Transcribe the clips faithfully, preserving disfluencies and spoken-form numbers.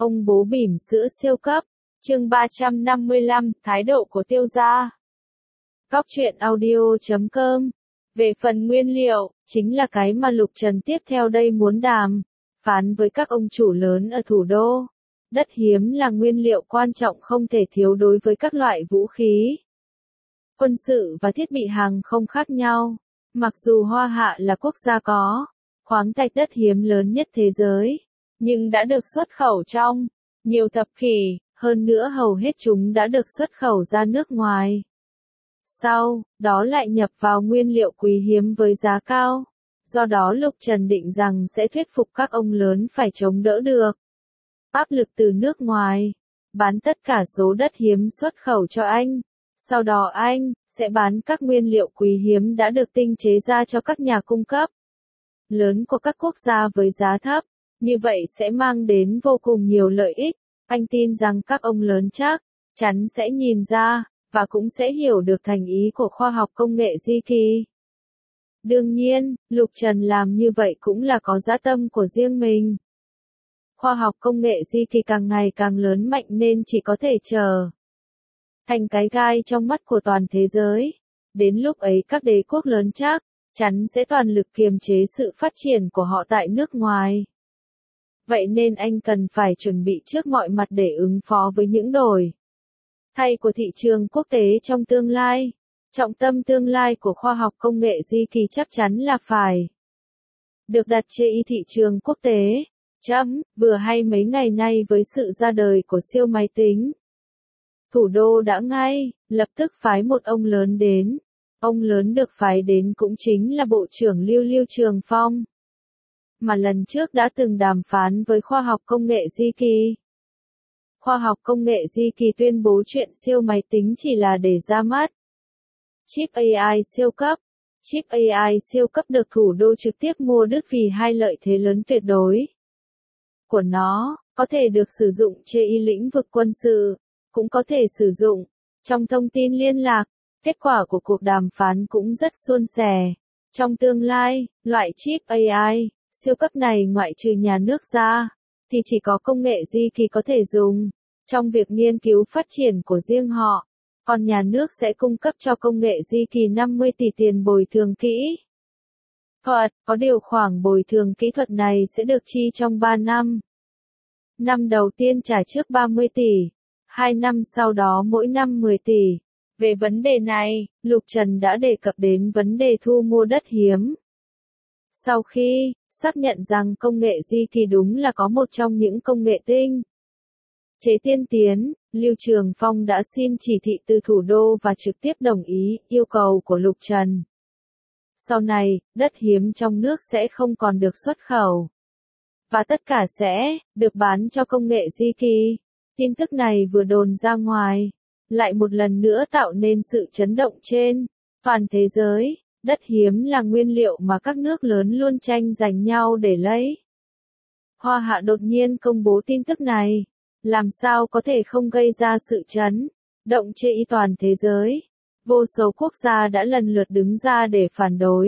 Ông bố bỉm sữa siêu cấp. Chương ba trăm năm mươi lăm, thái độ của Tiêu gia. Góc truyện audio chấm com. Về phần nguyên liệu, chính là cái mà Lục Trần tiếp theo đây muốn đàm phán với các ông chủ lớn ở thủ đô. Đất hiếm là nguyên liệu quan trọng không thể thiếu đối với các loại vũ khí, quân sự và thiết bị hàng không khác nhau. Mặc dù Hoa Hạ là quốc gia có khoáng thạch đất hiếm lớn nhất thế giới, nhưng đã được xuất khẩu trong nhiều thập kỷ, hơn nữa hầu hết chúng đã được xuất khẩu ra nước ngoài. Sau đó lại nhập vào nguyên liệu quý hiếm với giá cao. Do đó Lục Trần định rằng sẽ thuyết phục các ông lớn phải chống đỡ được áp lực từ nước ngoài, bán tất cả số đất hiếm xuất khẩu cho anh. Sau đó anh sẽ bán các nguyên liệu quý hiếm đã được tinh chế ra cho các nhà cung cấp lớn của các quốc gia với giá thấp. Như vậy sẽ mang đến vô cùng nhiều lợi ích. Anh tin rằng các ông lớn chắc chắn sẽ nhìn ra và cũng sẽ hiểu được thành ý của khoa học công nghệ Di Kỳ. Đương nhiên, Lục Trần làm như vậy cũng là có dã tâm của riêng mình. Khoa học công nghệ Di Kỳ càng ngày càng lớn mạnh nên chỉ có thể chờ thành cái gai trong mắt của toàn thế giới. Đến lúc ấy các đế quốc lớn chắc chắn sẽ toàn lực kiềm chế sự phát triển của họ tại nước ngoài. Vậy nên anh cần phải chuẩn bị trước mọi mặt để ứng phó với những đổi thay của thị trường quốc tế trong tương lai. Trọng tâm tương lai của khoa học công nghệ Di Kỳ chắc chắn là phải được đặt trên thị trường quốc tế. Chấm, vừa hay mấy ngày nay với sự ra đời của siêu máy tính, thủ đô đã ngay lập tức phái một ông lớn đến. Ông lớn được phái đến cũng chính là Bộ trưởng Lưu Lưu Trường Phong, mà lần trước đã từng đàm phán với khoa học công nghệ Di Kỳ. Khoa học công nghệ Di Kỳ tuyên bố chuyện siêu máy tính chỉ là để ra mắt chip a i siêu cấp. Chip a i siêu cấp được thủ đô trực tiếp mua đứt vì hai lợi thế lớn tuyệt đối của nó, có thể được sử dụng trên lĩnh vực quân sự, cũng có thể sử dụng trong thông tin liên lạc. Kết quả của cuộc đàm phán cũng rất suôn sẻ. Trong tương lai, loại chip a i siêu cấp này ngoại trừ nhà nước ra, thì chỉ có công nghệ Di Kỳ có thể dùng trong việc nghiên cứu phát triển của riêng họ. Còn nhà nước sẽ cung cấp cho công nghệ Di Kỳ năm mươi tỷ tiền bồi thường kỹ thuật. Có điều khoản bồi thường kỹ thuật này sẽ được chi trong ba năm. Năm đầu tiên trả trước ba mươi tỷ, hai năm sau đó mỗi năm mười tỷ. Về vấn đề này, Lục Trần đã đề cập đến vấn đề thu mua đất hiếm. Sau khi xác nhận rằng công nghệ Di Kỳ đúng là có một trong những công nghệ tinh chế tiên tiến, Lưu Trường Phong đã xin chỉ thị từ thủ đô và trực tiếp đồng ý yêu cầu của Lục Trần. Sau này, đất hiếm trong nước sẽ không còn được xuất khẩu, và tất cả sẽ được bán cho công nghệ Di Kỳ. Tin tức này vừa đồn ra ngoài, lại một lần nữa tạo nên sự chấn động trên toàn thế giới. Đất hiếm là nguyên liệu mà các nước lớn luôn tranh giành nhau để lấy. Hoa Hạ đột nhiên công bố tin tức này, làm sao có thể không gây ra sự chấn động trên toàn thế giới. Vô số quốc gia đã lần lượt đứng ra để phản đối,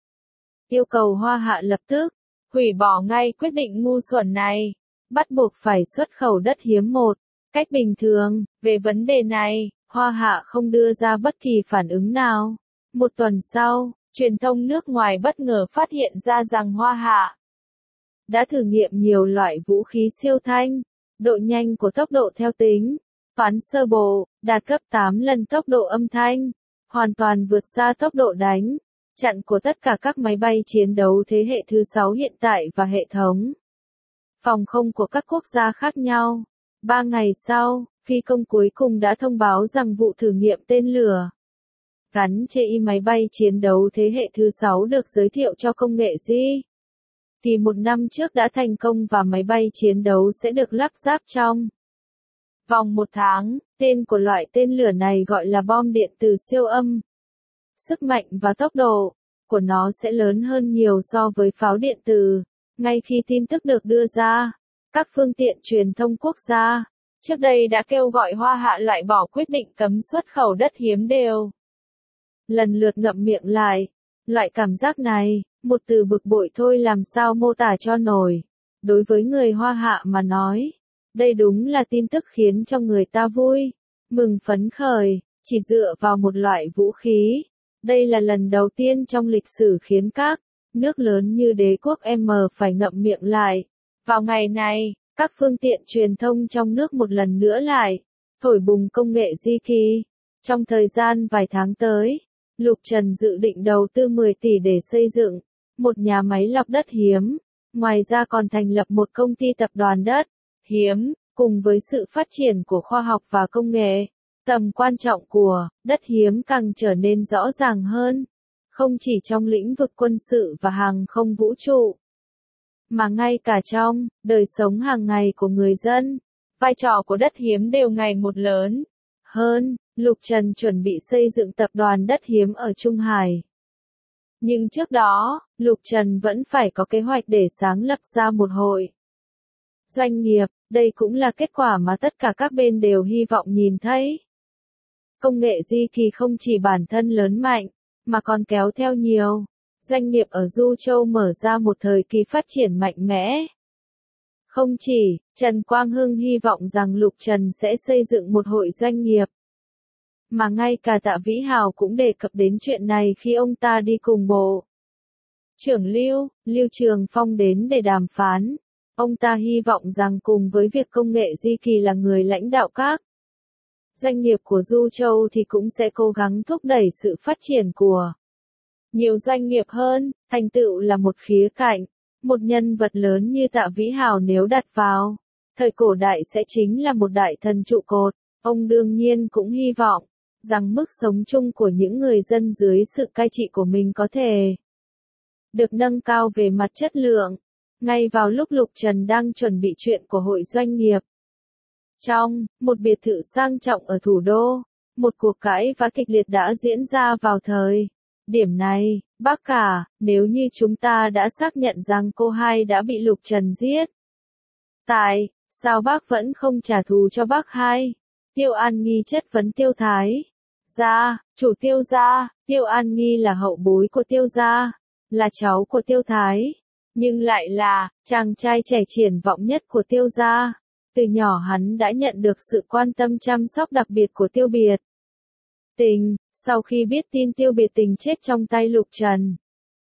yêu cầu Hoa Hạ lập tức hủy bỏ ngay quyết định ngu xuẩn này, bắt buộc phải xuất khẩu đất hiếm một cách bình thường. Về vấn đề này, Hoa Hạ không đưa ra bất kỳ phản ứng nào. Một tuần sau, truyền thông nước ngoài bất ngờ phát hiện ra rằng Hoa Hạ đã thử nghiệm nhiều loại vũ khí siêu thanh, độ nhanh của tốc độ theo tính toán sơ bộ đạt gấp tám lần tốc độ âm thanh, hoàn toàn vượt xa tốc độ đánh chặn của tất cả các máy bay chiến đấu thế hệ thứ sáu hiện tại và hệ thống phòng không của các quốc gia khác nhau. Ba ngày sau, phi công cuối cùng đã thông báo rằng vụ thử nghiệm tên lửa gắn trên máy bay chiến đấu thế hệ thứ sáu được giới thiệu cho công nghệ Di Kỳ một năm trước đã thành công và máy bay chiến đấu sẽ được lắp ráp trong vòng một tháng. Tên của loại tên lửa này gọi là bom điện từ siêu âm. Sức mạnh và tốc độ của nó sẽ lớn hơn nhiều so với pháo điện từ. Ngay khi tin tức được đưa ra, các phương tiện truyền thông quốc gia trước đây đã kêu gọi Hoa Hạ loại bỏ quyết định cấm xuất khẩu đất hiếm đều lần lượt ngậm miệng lại. Loại cảm giác này, một từ bực bội thôi làm sao mô tả cho nổi. Đối với người Hoa Hạ mà nói, Đây đúng là tin tức khiến cho người ta vui, mừng phấn khởi, chỉ dựa vào một loại vũ khí. Đây là lần đầu tiên trong lịch sử khiến các nước lớn như đế quốc M phải ngậm miệng lại. Vào ngày này, các phương tiện truyền thông trong nước một lần nữa lại thổi bùng công nghệ di kỳ. Trong thời gian vài tháng tới, Lục Trần dự định đầu tư mười tỷ để xây dựng một nhà máy lọc đất hiếm. Ngoài ra còn thành lập một công ty tập đoàn đất hiếm. Cùng với sự phát triển của khoa học và công nghệ, tầm quan trọng của đất hiếm càng trở nên rõ ràng hơn. Không chỉ trong lĩnh vực quân sự và hàng không vũ trụ, mà ngay cả trong đời sống hàng ngày của người dân, vai trò của đất hiếm đều ngày một lớn hơn. Lục Trần chuẩn bị xây dựng tập đoàn đất hiếm ở Trung Hải. Nhưng trước đó, Lục Trần vẫn phải có kế hoạch để sáng lập ra một hội doanh nghiệp. Đây cũng là kết quả mà tất cả các bên đều hy vọng nhìn thấy. Công nghệ di kỳ không chỉ bản thân lớn mạnh, mà còn kéo theo nhiều doanh nghiệp ở Du Châu mở ra một thời kỳ phát triển mạnh mẽ. Không chỉ, Trần Quang Hưng hy vọng rằng Lục Trần sẽ xây dựng một hội doanh nghiệp, mà ngay cả Tạ Vĩ Hào cũng đề cập đến chuyện này khi ông ta đi cùng Bộ trưởng Lưu, Lưu Trường Phong đến để đàm phán. Ông ta hy vọng rằng cùng với việc công nghệ di kỳ là người lãnh đạo các doanh nghiệp của Du Châu thì cũng sẽ cố gắng thúc đẩy sự phát triển của nhiều doanh nghiệp hơn. Thành tựu là một khía cạnh, một nhân vật lớn như Tạ Vĩ Hào nếu đặt vào thời cổ đại sẽ chính là một đại thần trụ cột. Ông đương nhiên cũng hy vọng rằng mức sống chung của những người dân dưới sự cai trị của mình có thể được nâng cao về mặt chất lượng. Ngay vào lúc Lục Trần đang chuẩn bị chuyện của hội doanh nghiệp, trong một biệt thự sang trọng ở thủ đô, một cuộc cãi vã kịch liệt đã diễn ra vào thời điểm này. Bác cả, nếu như chúng ta đã xác nhận rằng cô hai đã bị Lục Trần giết, tại sao bác vẫn không trả thù cho bác hai? Tiêu An Nghi chất vấn Tiêu Thái gia, chủ Tiêu gia. Tiêu An Nghi là hậu bối của Tiêu gia, là cháu của Tiêu Thái, nhưng lại là chàng trai trẻ triển vọng nhất của Tiêu gia. Từ nhỏ hắn đã nhận được sự quan tâm chăm sóc đặc biệt của Tiêu Biệt Tình. Sau khi biết tin Tiêu Biệt Tình chết trong tay Lục Trần,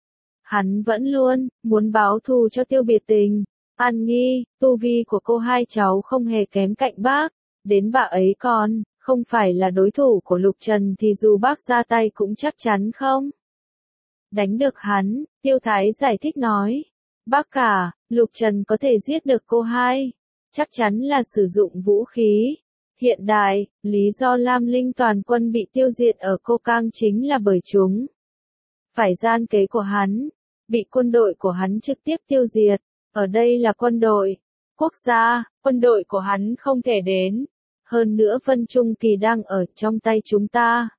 hắn vẫn luôn muốn báo thù cho Tiêu Biệt Tình. An Nghi, tu vi của cô hai cháu không hề kém cạnh bác, đến bà ấy còn không phải là đối thủ của Lục Trần thì dù bác ra tay cũng chắc chắn không đánh được hắn. Tiêu Thái giải thích nói, bác cả, Lục Trần có thể giết được cô hai, chắc chắn là sử dụng vũ khí hiện đại. Lý do Lam Linh toàn quân bị tiêu diệt ở Cô Cang chính là bởi chúng phải gian kế của hắn, bị quân đội của hắn trực tiếp tiêu diệt. Ở đây là quân đội quốc gia, quân đội của hắn không thể đến. Hơn nữa Vân Trung Kỳ đang ở trong tay chúng ta,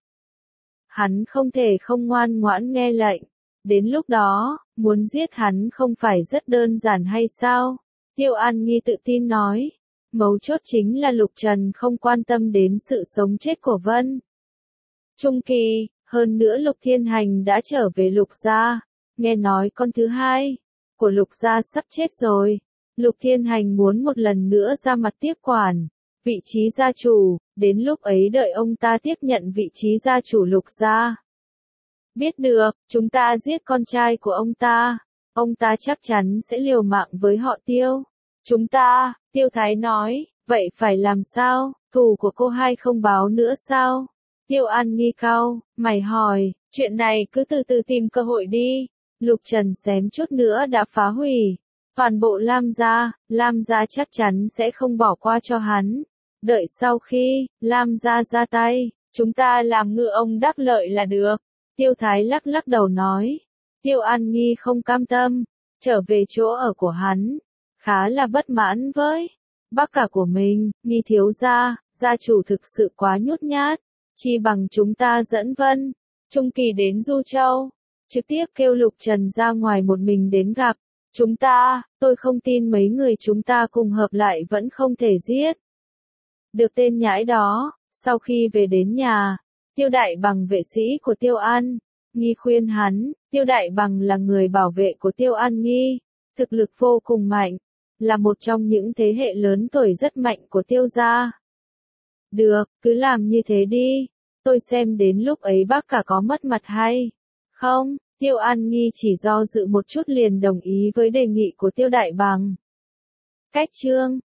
hắn không thể không ngoan ngoãn nghe lệnh. Đến lúc đó, muốn giết hắn không phải rất đơn giản hay sao? Tiêu An Nghi tự tin nói. Mấu chốt chính là Lục Trần không quan tâm đến sự sống chết của Vân Trung Kỳ. Hơn nữa Lục Thiên Hành đã trở về Lục gia. Nghe nói con thứ hai của Lục gia sắp chết rồi. Lục Thiên Hành muốn một lần nữa ra mặt tiếp quản vị trí gia chủ. Đến lúc ấy đợi ông ta tiếp nhận vị trí gia chủ Lục gia. Biết được, chúng ta giết con trai của ông ta, ông ta chắc chắn sẽ liều mạng với họ Tiêu. Chúng ta, Tiêu Thái nói, vậy phải làm sao? Thù của cô hai không báo nữa sao? Tiêu An Nghi cau mày hỏi, chuyện này cứ từ từ tìm cơ hội đi. Lục Trần xém chút nữa đã phá hủy toàn bộ Lam gia, Lam gia chắc chắn sẽ không bỏ qua cho hắn. Đợi sau khi Lam gia ra tay, chúng ta làm ngựa ông đắc lợi là được. Tiêu Thái lắc lắc đầu nói. Tiêu An Nghi không cam tâm, trở về chỗ ở của hắn, khá là bất mãn với bác cả của mình. Nghi thiếu gia, gia chủ thực sự quá nhút nhát, chi bằng chúng ta dẫn Vân Trung Kỳ đến Du Châu, trực tiếp kêu Lục Trần ra ngoài một mình đến gặp chúng ta. Tôi không tin mấy người chúng ta cùng hợp lại vẫn không thể giết được tên nhãi đó. Sau khi về đến nhà, Tiêu Đại Bằng vệ sĩ của Tiêu An Nghi khuyên hắn. Tiêu Đại Bằng là người bảo vệ của Tiêu An Nghi, thực lực vô cùng mạnh, là một trong những thế hệ lớn tuổi rất mạnh của Tiêu gia. Được, cứ làm như thế đi. Tôi xem đến lúc ấy bác cả có mất mặt hay không? Tiêu An Nghi chỉ do dự một chút liền đồng ý với đề nghị của Tiêu Đại Bằng. Cách chương